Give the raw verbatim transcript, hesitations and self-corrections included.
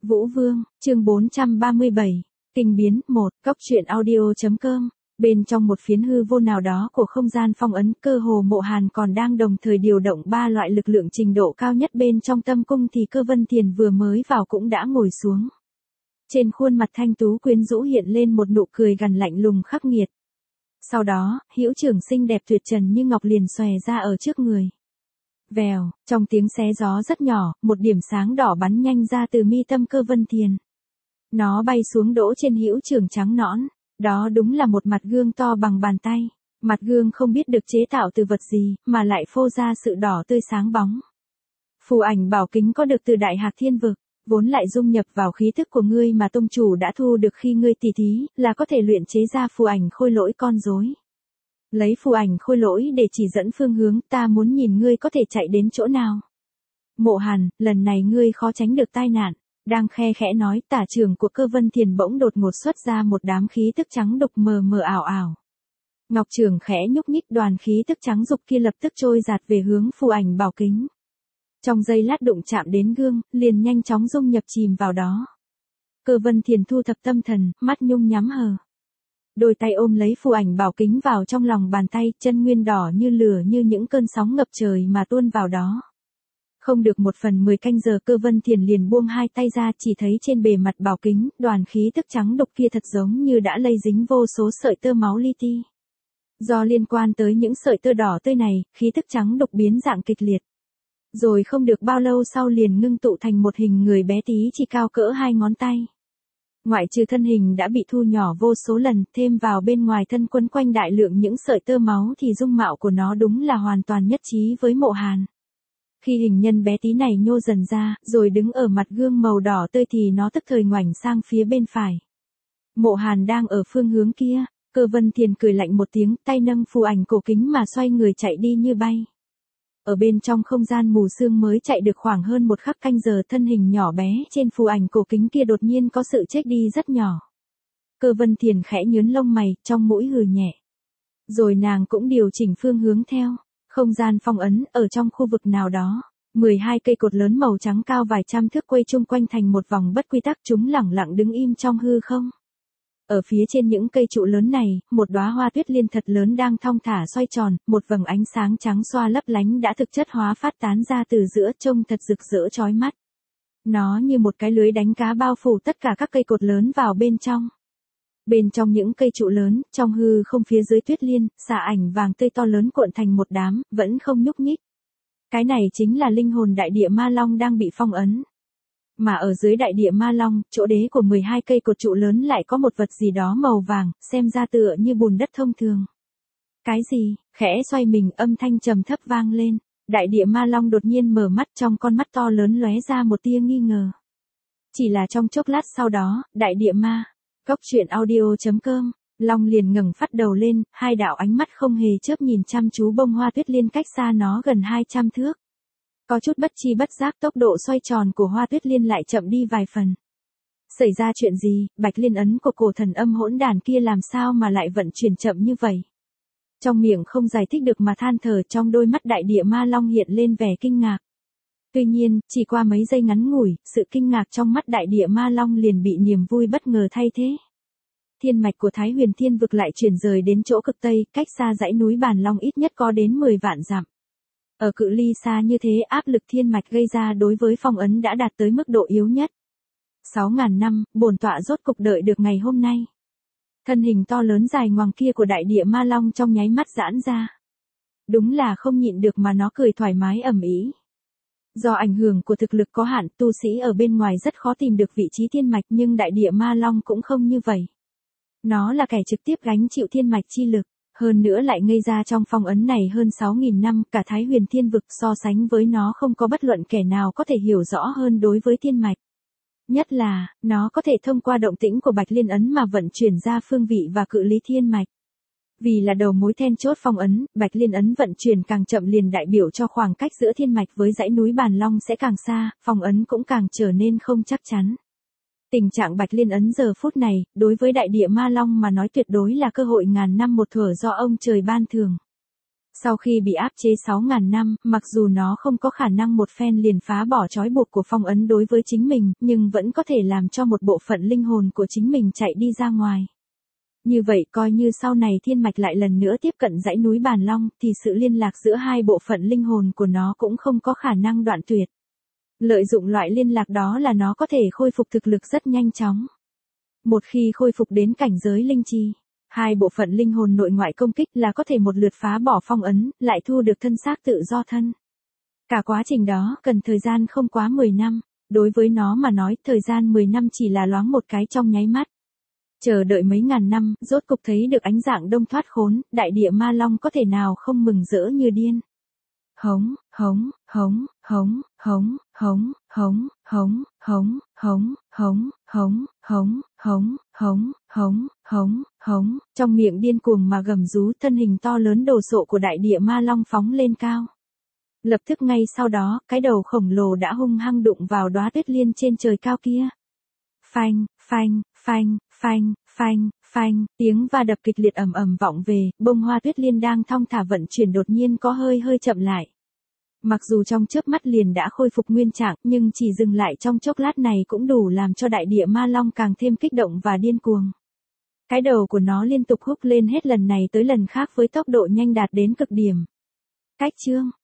Vũ Vương, chương bốn trăm ba mươi bảy, Kinh biến một, Cốc truyện audio.com. Bên trong một phiến hư vô nào đó của không gian phong ấn, Cơ Hồ Mộ Hàn còn đang đồng thời điều động ba loại lực lượng trình độ cao nhất bên trong tâm cung thì Cơ Vân Thiền vừa mới vào cũng đã ngồi xuống. Trên khuôn mặt thanh tú quyến rũ hiện lên một nụ cười gằn lạnh lùng khắc nghiệt. Sau đó, hữu trưởng xinh đẹp tuyệt trần như ngọc liền xòe ra ở trước người. Vèo, trong tiếng xé gió rất nhỏ, một điểm sáng đỏ bắn nhanh ra từ mi tâm Cơ Vân Thiền. Nó bay xuống đỗ trên hữu trưởng trắng nõn, đó đúng là một mặt gương to bằng bàn tay. Mặt gương không biết được chế tạo từ vật gì, mà lại phô ra sự đỏ tươi sáng bóng. Phù ảnh bảo kính có được từ Đại Hạc Thiên Vực, vốn lại dung nhập vào khí thức của ngươi mà tông chủ đã thu được khi ngươi tỉ thí, là có thể luyện chế ra phù ảnh khôi lỗi con rối. Lấy phù ảnh khôi lỗi để chỉ dẫn phương hướng, ta muốn nhìn ngươi có thể chạy đến chỗ nào. Mộ Hàn, lần này ngươi khó tránh được tai nạn. Đang khe khẽ nói, tả trưởng của Cơ Vân Thiền bỗng đột ngột xuất ra một đám khí tức trắng đục mờ mờ ảo ảo. Ngọc trưởng khẽ nhúc nhích, đoàn khí tức trắng dục kia lập tức trôi dạt về hướng phù ảnh bảo kính. Trong giây lát đụng chạm đến gương, liền nhanh chóng dung nhập chìm vào đó. Cơ Vân Thiền thu thập tâm thần, mắt nhung nhắm hờ. Đôi tay ôm lấy phù ảnh bảo kính vào trong lòng bàn tay, chân nguyên đỏ như lửa như những cơn sóng ngập trời mà tuôn vào đó. Không được một phần mười canh giờ Cơ Vân Thiền liền buông hai tay ra, chỉ thấy trên bề mặt bảo kính, đoàn khí tức trắng đục kia thật giống như đã lây dính vô số sợi tơ máu li ti. Do liên quan tới những sợi tơ đỏ tươi này, khí tức trắng đục biến dạng kịch liệt. Rồi không được bao lâu sau liền ngưng tụ thành một hình người bé tí chỉ cao cỡ hai ngón tay. Ngoại trừ thân hình đã bị thu nhỏ vô số lần, thêm vào bên ngoài thân quấn quanh đại lượng những sợi tơ máu thì dung mạo của nó đúng là hoàn toàn nhất trí với Mộ Hàn. Khi hình nhân bé tí này nhô dần ra, rồi đứng ở mặt gương màu đỏ tươi thì nó tức thời ngoảnh sang phía bên phải. Mộ Hàn đang ở phương hướng kia, Cơ Vân Thiền cười lạnh một tiếng, tay nâng phù ảnh cổ kính mà xoay người chạy đi như bay. Ở bên trong không gian mù sương mới chạy được khoảng hơn một khắc canh giờ, thân hình nhỏ bé trên phù ảnh cổ kính kia đột nhiên có sự chết đi rất nhỏ. Cơ Vân Thiền khẽ nhướng lông mày, trong mũi hừ nhẹ. Rồi nàng cũng điều chỉnh phương hướng theo. Không gian phong ấn, ở trong khu vực nào đó, mười hai cây cột lớn màu trắng cao vài trăm thước quay chung quanh thành một vòng bất quy tắc, chúng lẳng lặng đứng im trong hư không. Ở phía trên những cây trụ lớn này, một đóa hoa tuyết liên thật lớn đang thong thả xoay tròn, một vầng ánh sáng trắng xoa lấp lánh đã thực chất hóa phát tán ra từ giữa, trông thật rực rỡ chói mắt. Nó như một cái lưới đánh cá bao phủ tất cả các cây cột lớn vào bên trong. Bên trong những cây trụ lớn, trong hư không phía dưới tuyết liên, xà ảnh vàng tươi to lớn cuộn thành một đám, vẫn không nhúc nhích. Cái này chính là linh hồn đại địa ma long đang bị phong ấn. Mà ở dưới đại địa ma long, chỗ đế của mười hai cây cột trụ lớn lại có một vật gì đó màu vàng, xem ra tựa như bùn đất thông thường. Cái gì? Khẽ xoay mình, âm thanh trầm thấp vang lên. Đại địa ma long đột nhiên mở mắt, trong con mắt to lớn lóe ra một tia nghi ngờ. Chỉ là trong chốc lát sau đó, đại địa ma Cốc truyện audio.com, Long liền ngẩng phát đầu lên, hai đạo ánh mắt không hề chớp nhìn chăm chú bông hoa tuyết liên cách xa nó gần hai trăm thước. Có chút bất chi bất giác tốc độ xoay tròn của hoa tuyết liên lại chậm đi vài phần. Xảy ra chuyện gì, bạch liên ấn của cổ thần âm hỗn đàn kia làm sao mà lại vận chuyển chậm như vậy? Trong miệng không giải thích được mà than thở, trong đôi mắt đại địa ma long hiện lên vẻ kinh ngạc. Tuy nhiên, chỉ qua mấy giây ngắn ngủi, sự kinh ngạc trong mắt đại địa ma long liền bị niềm vui bất ngờ thay thế. Thiên mạch của Thái Huyền Thiên Vực lại chuyển rời đến chỗ cực Tây, cách xa dãy núi Bàn Long ít nhất có đến mười vạn dặm. Ở cự ly xa như thế, áp lực thiên mạch gây ra đối với phong ấn đã đạt tới mức độ yếu nhất. Sáu ngàn năm, bổn tọa rốt cục đợi được ngày hôm nay. Thân hình to lớn dài ngoằng kia của đại địa ma long trong nháy mắt giãn ra. Đúng là không nhịn được mà nó cười thoải mái ầm ĩ. Do ảnh hưởng của thực lực có hạn, tu sĩ ở bên ngoài rất khó tìm được vị trí thiên mạch, nhưng đại địa ma long cũng không như vậy. Nó là kẻ trực tiếp gánh chịu thiên mạch chi lực, hơn nữa lại ngây ra trong phong ấn này hơn sáu nghìn năm, cả Thái Huyền Thiên Vực so sánh với nó không có bất luận kẻ nào có thể hiểu rõ hơn đối với thiên mạch. Nhất là, nó có thể thông qua động tĩnh của bạch liên ấn mà vận chuyển ra phương vị và cự ly thiên mạch. Vì là đầu mối then chốt phong ấn, bạch liên ấn vận chuyển càng chậm liền đại biểu cho khoảng cách giữa thiên mạch với dãy núi Bàn Long sẽ càng xa, phong ấn cũng càng trở nên không chắc chắn. Tình trạng bạch liên ấn giờ phút này, đối với đại địa ma long mà nói tuyệt đối là cơ hội ngàn năm một thuở do ông trời ban thường. Sau khi bị áp chế sáu ngàn năm, mặc dù nó không có khả năng một phen liền phá bỏ trói buộc của phong ấn đối với chính mình, nhưng vẫn có thể làm cho một bộ phận linh hồn của chính mình chạy đi ra ngoài. Như vậy coi như sau này thiên mạch lại lần nữa tiếp cận dãy núi Bàn Long, thì sự liên lạc giữa hai bộ phận linh hồn của nó cũng không có khả năng đoạn tuyệt. Lợi dụng loại liên lạc đó là nó có thể khôi phục thực lực rất nhanh chóng. Một khi khôi phục đến cảnh giới linh chi, hai bộ phận linh hồn nội ngoại công kích là có thể một lượt phá bỏ phong ấn, lại thu được thân xác tự do thân. Cả quá trình đó cần thời gian không quá mười năm, đối với nó mà nói thời gian mười năm chỉ là loáng một cái trong nháy mắt. Chờ đợi mấy ngàn năm, rốt cục thấy được ánh dạng đông thoát khốn, đại địa ma long có thể nào không mừng rỡ như điên. Hống, hống, hống, hống, hống, hống, hống, hống, hống, hống, hống, hống, hống, hống, hống, hống, hống, hống, trong miệng điên cuồng mà gầm rú, thân hình to lớn đồ sộ của đại địa ma long phóng lên cao. Lập tức ngay sau đó, cái đầu khổng lồ đã hung hăng đụng vào đóa tuyết liên trên trời cao kia. Phanh, phanh, phanh, phanh, phanh, phanh, tiếng va đập kịch liệt ầm ầm vọng về, bông hoa tuyết liên đang thong thả vận chuyển đột nhiên có hơi hơi chậm lại. Mặc dù trong chớp mắt liền đã khôi phục nguyên trạng, nhưng chỉ dừng lại trong chốc lát này cũng đủ làm cho đại địa ma long càng thêm kích động và điên cuồng. Cái đầu của nó liên tục húc lên hết lần này tới lần khác với tốc độ nhanh đạt đến cực điểm. Cách chương